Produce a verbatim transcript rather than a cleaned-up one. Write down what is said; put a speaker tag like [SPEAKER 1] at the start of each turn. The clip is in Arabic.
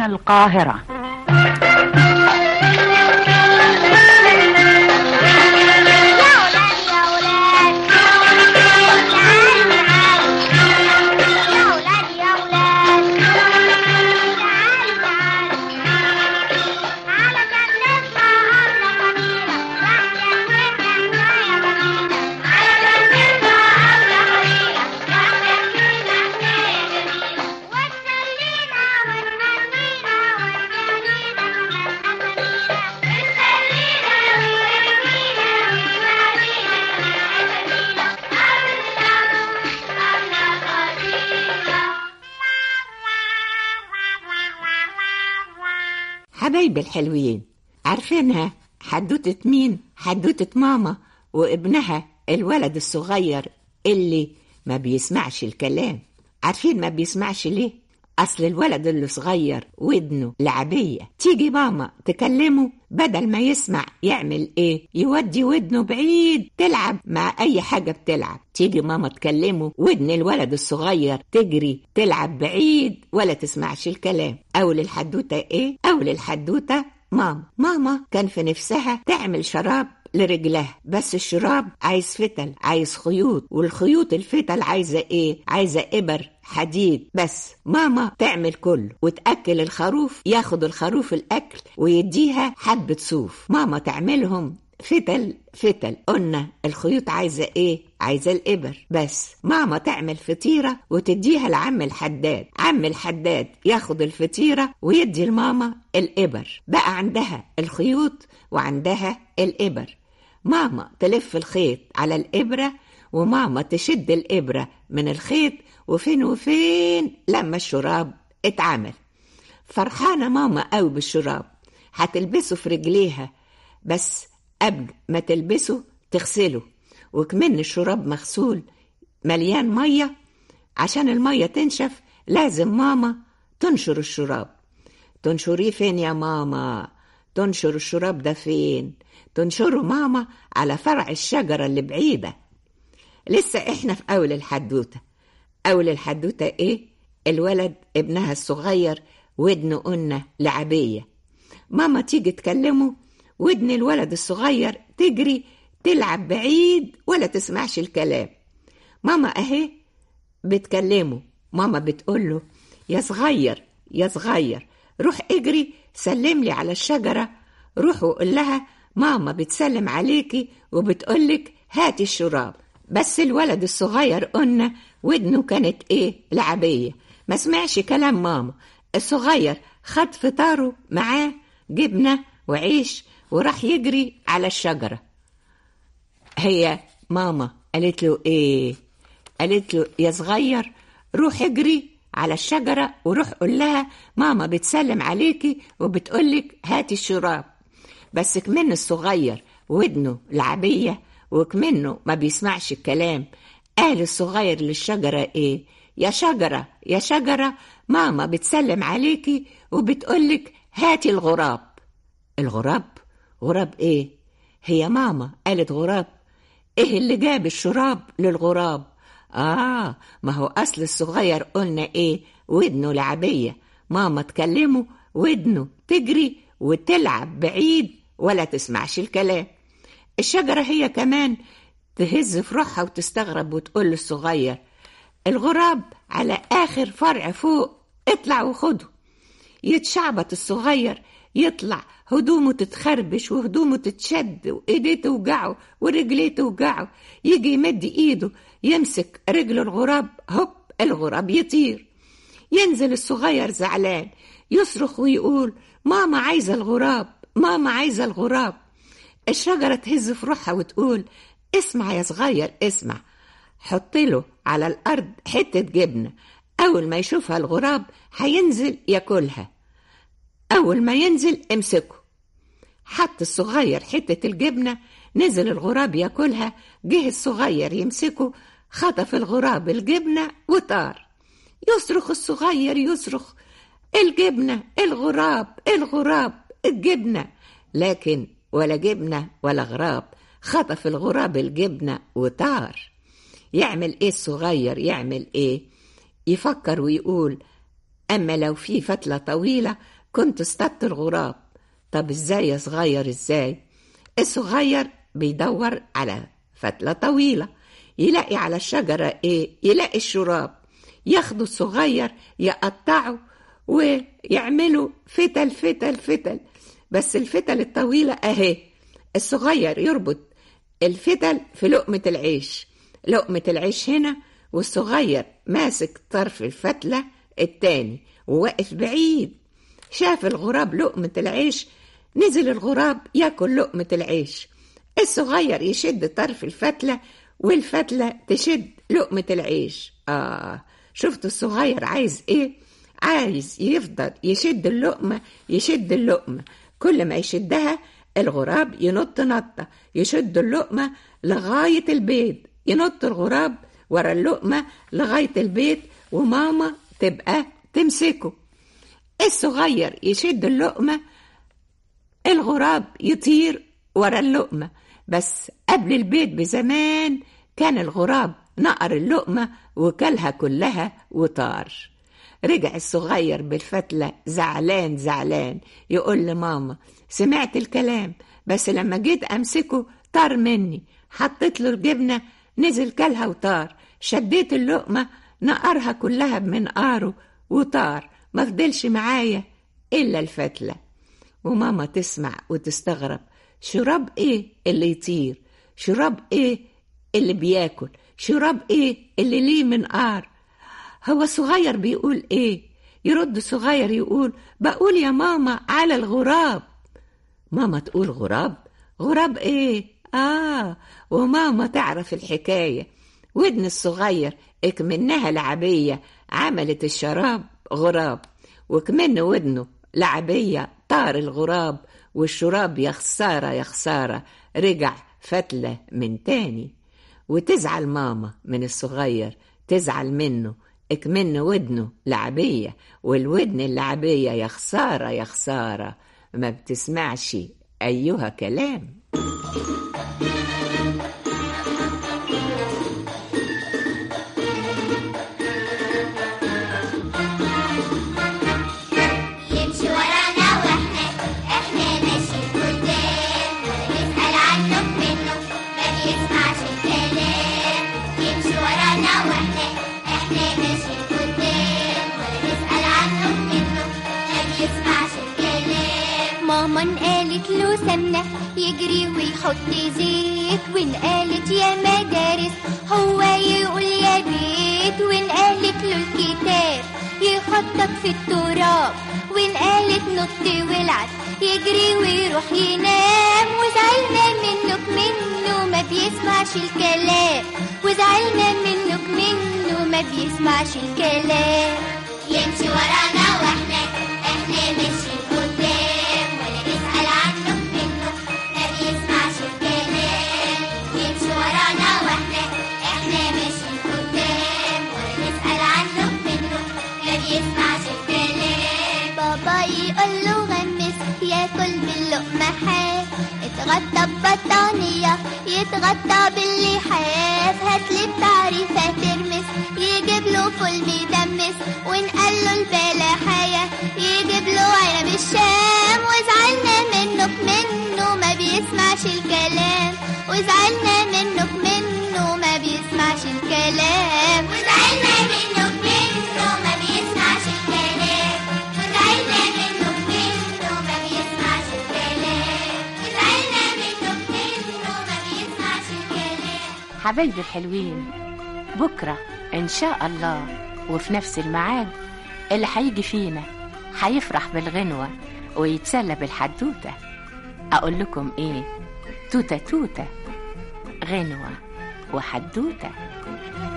[SPEAKER 1] القاهرة.
[SPEAKER 2] حبايب الحلوين، عارفينها حدوتة مين؟ حدوتة ماما وابنها الولد الصغير اللي ما بيسمعش الكلام. عارفين ما بيسمعش ليه؟ أصل الولد اللي صغير ودنه لعبية، تيجي ماما تكلمه بدل ما يسمع يعمل ايه؟ يودي ودنه بعيد تلعب مع أي حاجة بتلعب. تيجي ماما تكلمه ودن الولد الصغير تجري تلعب بعيد ولا تسمعش الكلام. أول الحدوتة ايه؟ أول الحدوتة ماما ماما كان في نفسها تعمل شراب لرجلها، بس الشراب عايز فتل، عايز خيوط، والخيوط الفتل عايزة ايه؟ عايزة إبر حديد. بس ماما تعمل كله وتأكل الخروف، ياخد الخروف الأكل ويديها حبة صوف. ماما تعملهم فتل فتل. قلنا الخيوط عايزة ايه؟ عايزة الإبر. بس ماما تعمل فطيرة وتديها لعم الحداد، عم الحداد ياخد الفطيرة ويدي الماما الإبر. بقى عندها الخيوط وعندها الإبر. ماما تلف الخيط على الإبرة وماما تشد الإبرة من الخيط، وفين وفين لما الشراب اتعمل. فرحانة ماما قوي بالشراب، هتلبسه في رجليها، بس قبل ما تلبسه تغسله، وكمان الشراب مغسول مليان مية. عشان المية تنشف لازم ماما تنشر الشراب. تنشريه فين يا ماما؟ تنشر الشراب ده فين؟ تنشره ماما على فرع الشجرة اللي بعيدة. لسه احنا في أول الحدوتة. أول الحدوتة ايه؟ الولد ابنها الصغير ودنه قلنا لعبية. ماما تيجي تكلمه ودن الولد الصغير تجري تلعب بعيد ولا تسمعش الكلام. ماما اهي بتكلمه، ماما بتقوله يا صغير يا صغير روح اجري سلم لي على الشجرة. روح وقول لها ماما بتسلم عليكي وبتقولك هاتي الشراب. بس الولد الصغير قلنا ودنه كانت ايه؟ لعبية، ما سمعش كلام ماما. الصغير خد فطاره معاه جبنة وعيش وراح يجري على الشجرة. هي ماما قالت له ايه؟ قالت له يا صغير روح اجري على الشجرة وروح قول لها ماما بتسلم عليكي وبتقولك هاتي الشراب. بس كمان الصغير ودنه لعبية وكمنه ما بيسمعش الكلام. قال الصغير للشجرة ايه؟ يا شجرة يا شجرة ماما بتسلم عليكي وبتقولك هاتي الغراب. الغراب؟ غراب ايه؟ هي ماما قالت غراب. ايه اللي جاب الشراب للغراب؟ آه ما هو أصل الصغير قلنا ايه؟ ودنه لعبية. ماما تكلمه ودنه تجري وتلعب بعيد ولا تسمعش الكلام. الشجرة هي كمان تهز في روحها وتستغرب وتقول للصغير الغراب على آخر فرع فوق، اطلع وخده. يتشعبط الصغير، يطلع هدومه تتخربش وهدومه تتشد وايديه توجعه ورجليه توجعه. يجي يمد ايده يمسك رجل الغراب، هوب الغراب يطير. ينزل الصغير زعلان يصرخ ويقول ماما عايزة الغراب، ماما عايزة الغراب. الشجرة تهز في روحها وتقول اسمع يا صغير اسمع، حط له على الأرض حتة جبنة، أول ما يشوفها الغراب هينزل ياكلها. أول ما ينزل امسكه. حط الصغير حتة الجبنة، نزل الغراب ياكلها. جه الصغير يمسكه، خطف الغراب الجبنة وطار. يصرخ الصغير يصرخ الجبنة، الغراب، الغراب، الجبنة، لكن ولا جبنة ولا غراب. خطف الغراب الجبنة وطار. يعمل ايه الصغير؟ يعمل ايه؟ يفكر ويقول أما لو في فتلة طويلة كنت اصطدت الغراب. طب ازاي يا صغير ازاي؟ الصغير بيدور على فتلة طويلة، يلاقي على الشجرة ايه؟ يلاقي الشراب، ياخده الصغير يقطعه ويعملوا فتل فتل فتل. بس الفتل الطويلة اهي، الصغير يربط الفتل في لقمة العيش، لقمة العيش هنا، والصغير ماسك طرف الفتلة التاني وواقف بعيد. شاف الغراب لقمة العيش، نزل الغراب ياكل لقمة العيش. الصغير يشد طرف الفتلة والفتلة تشد لقمة العيش. آه شفت الصغير عايز ايه؟ عايز يفضل يشد اللقمة يشد اللقمة، كل ما يشدها الغراب ينط نطة، يشد اللقمة لغاية البيت، ينط الغراب ورا اللقمة لغاية البيت وماما تبقى تمسكه. الصغير يشد اللقمة، الغراب يطير ورا اللقمة. بس قبل البيت بزمان كان الغراب نقر اللقمة وكلها كلها وطار. رجع الصغير بالفتلة زعلان زعلان، يقول لماما سمعت الكلام بس لما جيت أمسكه طار مني، حطيت له الجبنة نزل كلها وطار، شديت اللقمة نقرها كلها بمنقاره وطار، ما فضلش معايا إلا الفتلة. وماما تسمع وتستغرب، شراب ايه اللي يطير؟ شراب ايه اللي بياكل؟ شراب ايه اللي ليه منقار؟ هو الصغير بيقول ايه؟ يرد الصغير يقول بقول يا ماما على الغراب. ماما تقول غراب؟ غراب ايه؟ آه وماما تعرف الحكاية. ودن الصغير اكمنها لعبية عملت الشراب غراب، وكمن ودنه لعبية طار الغراب، والشراب يا خسارة يا خسارة رجع فتلة من تاني. وتزعل ماما من الصغير، تزعل منه، اكمن ودنه لعبية، والودن اللعبية يا خسارة يا خسارة ما بتسمعش أيها كلام.
[SPEAKER 1] ماما قالت له سمنة يجري ويحط زيت، وإن قالت يا مدارس هو يقول يا بيت، وإن قالت له الكتاب يخطط في التراب، وإن قالت نط والعب يجري ويروح ينام. وزعلنا منك منه ما بيسمعش الكلام، وزعلنا منك منه ما بيسمعش الكلام. يمشي ورانا واحنا احنا ماشيين قدام، ولا نسأل عنه منه ما بيسمعش الكلام. يمشي ورانا واحنا احنا ماشيين قدام، ولا نسأل عنه منه ما بيسمعش الكلام. بابا يقول له غمس ياكل باللقمة حاف، اتغطى ببطانية يتغطى باللحاف، هاتلي بتعريفة ترمس يجيب له فول مدمس، وإن قال له البلحاية يجيب له عنب الشام. وزعلنا منك منه ما بيسمعش الكلام، وزعلنا منك منه ما بيسمعش الكلام. وزعلنا منك منه ما بيسمعش الكلام، وزعلنا منك منه ما بيسمعش الكلام، وزعلنا منك منه ما بيسمعش الكلام.
[SPEAKER 3] حبايبي الحلوين، بكرة إن شاء الله وفي نفس الميعاد اللي هيجي فينا هيفرح بالغنوة ويتسلى بالحدوتة. أقول لكم إيه؟ توتة توتة غنوة وحدوتة.